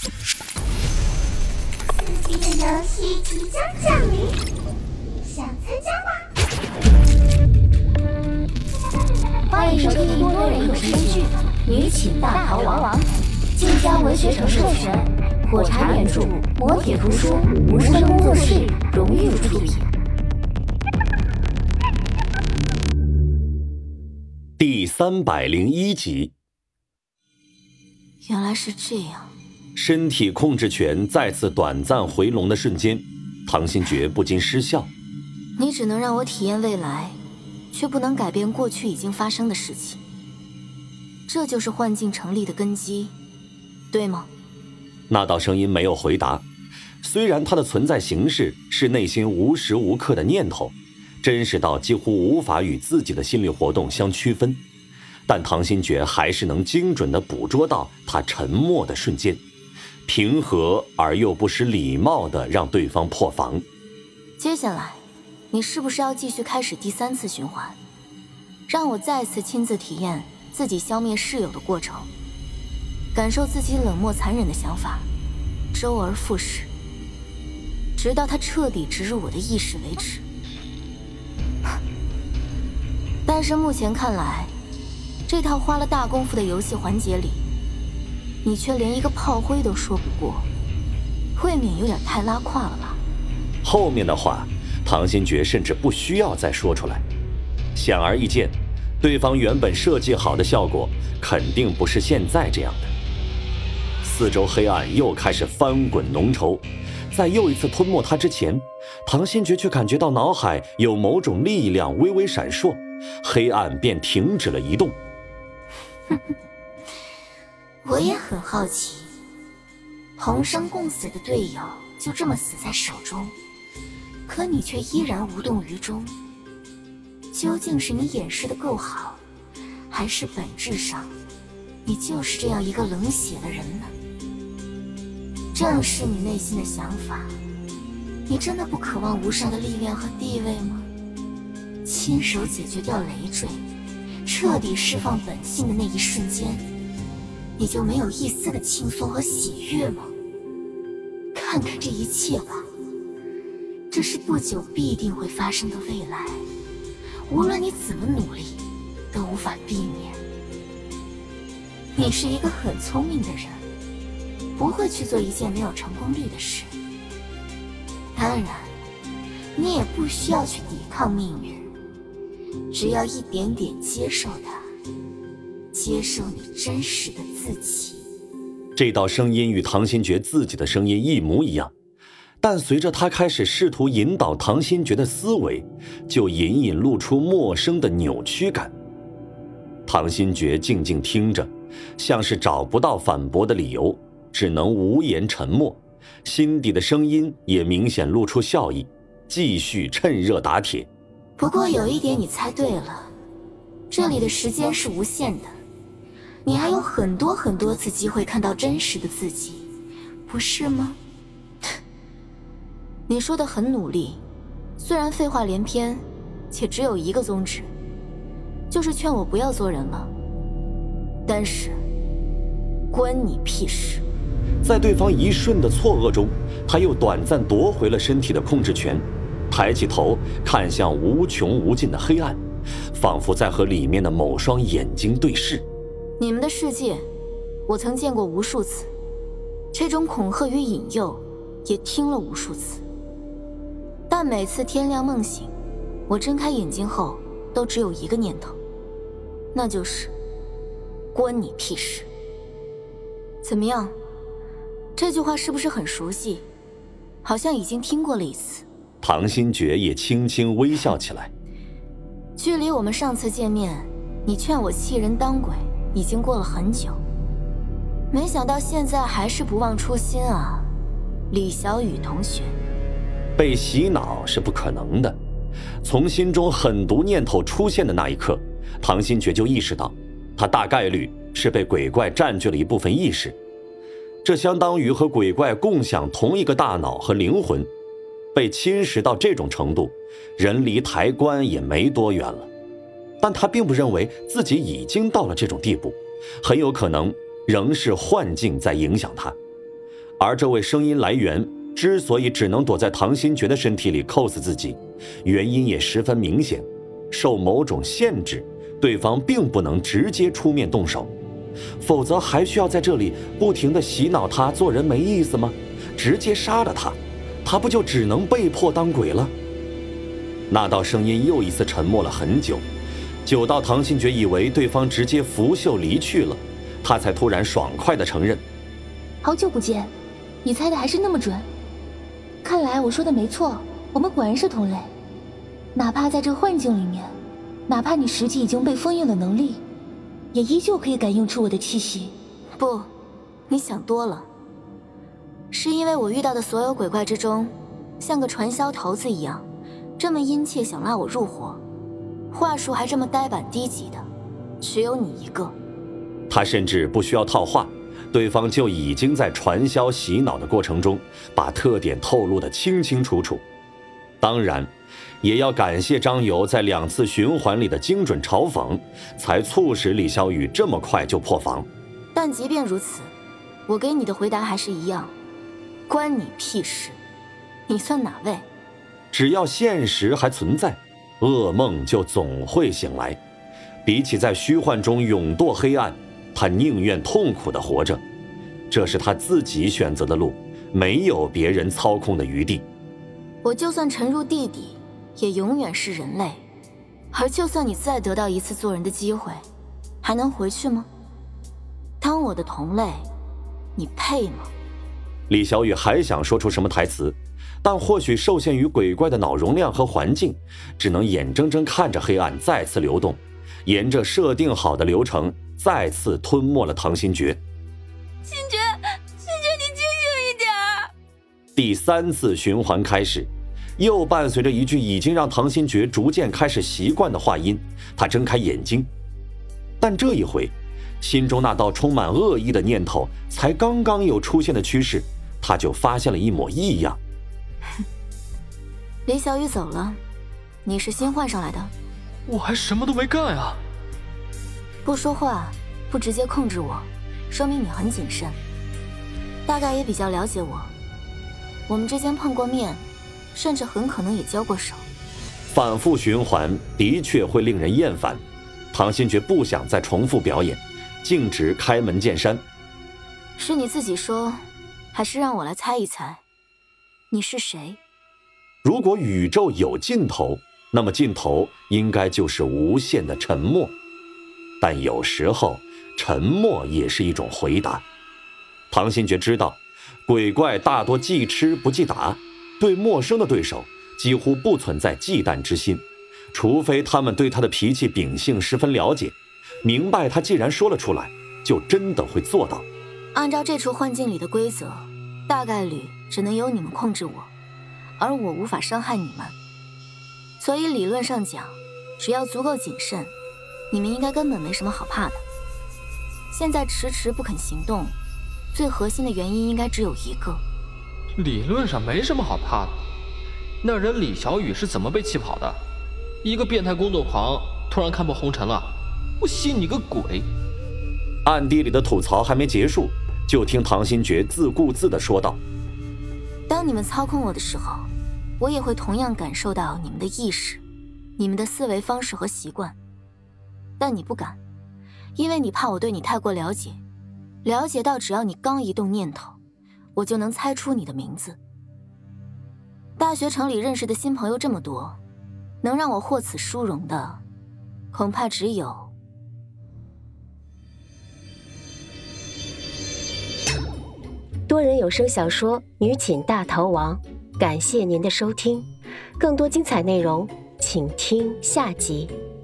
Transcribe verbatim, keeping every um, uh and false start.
刺激的游戏即将降临，想参加吗？ 欢迎收听多人有声剧《女寝大逃亡》，晋江文学城授权，火柴原著，磨铁图书，无声工作室荣誉出品。 第三百零一集。 原来是这样。 身体控制权再次短暂回笼的瞬间，唐新觉不禁失笑。 你只能让我体验未来，却不能改变过去已经发生的事情。这就是幻境成立的根基，对吗？ 那道声音没有回答。虽然它的存在形式是内心无时无刻的念头，真实到几乎无法与自己的心理活动相区分，但唐新觉还是能精准地捕捉到他沉默的瞬间，平和而又不失礼貌地让对方破防。 接下来你是不是要继续开始第三次循环，让我再次亲自体验自己消灭室友的过程，感受自己冷漠残忍的想法，周而复始，直到它彻底植入我的意识为止。但是目前看来，这套花了大功夫的游戏环节里，你却连一个炮灰都说不过，未免有点太拉胯了吧？ 后面的话唐新觉甚至不需要再说出来，显而易见，对方原本设计好的效果肯定不是现在这样的。四周黑暗又开始翻滚浓稠，在又一次吞没他之前，唐新觉却感觉到脑海有某种力量微微闪烁，黑暗便停止了移动。 我也很好奇，同生共死的队友就这么死在手中，可你却依然无动于衷。究竟是你掩饰的够好，还是本质上你就是这样一个冷血的人呢？正是你内心的想法，你真的不渴望无上的力量和地位吗？亲手解决掉累赘，彻底释放本性的那一瞬间，你就没有一丝的轻松和喜悦吗？看看这一切吧，这是不久必定会发生的未来，无论你怎么努力都无法避免。你是一个很聪明的人，不会去做一件没有成功率的事。当然，你也不需要去抵抗命运，只要一点点接受它，接受你真实的自己。 这道声音与唐新觉自己的声音一模一样，但随着他开始试图引导唐新觉的思维，就隐隐露出陌生的扭曲感。唐新觉静静听着，像是找不到反驳的理由，只能无言沉默，心底的声音也明显露出笑意，继续趁热打铁。 不过有一点你猜对了，这里的时间是无限的，你还有很多很多次机会看到真实的自己，不是吗？你说的很努力，虽然废话连篇，且只有一个宗旨，就是劝我不要做人了，但是关你屁事。 在对方一瞬的错愕中，他又短暂夺回了身体的控制权，抬起头看向无穷无尽的黑暗，仿佛在和里面的某双眼睛对视。 你们的世界我曾见过无数次，这种恐吓与引诱也听了无数次，但每次天亮梦醒，我睁开眼睛后都只有一个念头，那就是关你屁事。怎么样，这句话是不是很熟悉？好像已经听过了一次。 唐新觉也轻轻微笑起来。 距离我们上次见面，你劝我弃人当鬼，已经过了很久，没想到现在还是不忘初心啊，李小雨同学。 被洗脑是不可能的。从心中狠毒念头出现的那一刻，唐新觉就意识到，他大概率是被鬼怪占据了一部分意识，这相当于和鬼怪共享同一个大脑和灵魂。被侵蚀到这种程度，人离抬棺也没多远了。但他并不认为自己已经到了这种地步，很有可能仍是幻境在影响他。 而这位声音来源之所以只能躲在唐新觉的身体里 cos 自己，原因也十分明显，受某种限制，对方并不能直接出面动手，否则还需要在这里不停地洗脑他做人没意思吗？直接杀了他，他不就只能被迫当鬼了？那道声音又一次沉默了很久，久到唐新觉以为对方直接拂袖离去了，他才突然爽快地承认： 好久不见，你猜的还是那么准。看来我说的没错，我们果然是同类。哪怕在这幻境里面，哪怕你实际已经被封印了能力，也依旧可以感应出我的气息。不，你想多了。是因为我遇到的所有鬼怪之中，像个传销头子一样，这么殷切想拉我入伙，话术还这么呆板低级的，只有你一个。 他甚至不需要套话，对方就已经在传销洗脑的过程中把特点透露得清清楚楚。当然也要感谢张游在两次循环里的精准嘲讽，才促使李小雨这么快就破防。 但即便如此，我给你的回答还是一样，关你屁事。你算哪位？ 只要现实还存在，噩梦就总会醒来。比起在虚幻中勇堕黑暗，他宁愿痛苦地活着，这是他自己选择的路，没有别人操控的余地。 我就算沉入地底，也永远是人类，而就算你再得到一次做人的机会，还能回去吗？当我的同类，你配吗？ 李小雨还想说出什么台词，但或许受限于鬼怪的脑容量和环境，只能眼睁睁看着黑暗再次流动，沿着设定好的流程再次吞没了唐新觉。 新觉，新觉，你清醒一点！ 第三次循环开始，又伴随着一句已经让唐新觉逐渐开始习惯的话音。他睁开眼睛，但这一回，心中那道充满恶意的念头才刚刚有出现的趋势，他就发现了一抹异样。 李小雨走了，你是新换上来的？ 我还什么都没干呀！ 不说话，不直接控制我，说明你很谨慎，大概也比较了解我。我们之间碰过面，甚至很可能也交过手。 反复循环的确会令人厌烦，唐新觉不想再重复表演，径直开门见山。 是你自己说，还是让我来猜一猜，你是谁？ 如果宇宙有尽头，那么尽头应该就是无限的沉默。但有时候，沉默也是一种回答。唐新觉知道，鬼怪大多忌吃不忌打，对陌生的对手几乎不存在忌惮之心，除非他们对他的脾气秉性十分了解，明白他既然说了出来，就真的会做到。 按照这处幻境里的规则，大概率只能由你们控制我，而我无法伤害你们。所以理论上讲，只要足够谨慎，你们应该根本没什么好怕的。现在迟迟不肯行动，最核心的原因应该只有一个。 理论上没什么好怕的，那人李小雨是怎么被气跑的？一个变态工作狂突然看破红尘了，我信你个鬼！ 暗地里的吐槽还没结束，就听唐新觉自顾自地说道： 当你们操控我的时候，我也会同样感受到你们的意识，你们的思维方式和习惯。但你不敢，因为你怕我对你太过了解，了解到只要你刚一动念头，我就能猜出你的名字。大学城里认识的新朋友这么多，能让我获此殊荣的，恐怕只有…… 多人有声小说《女寝大逃亡》，感谢您的收听，更多精彩内容，请听下集。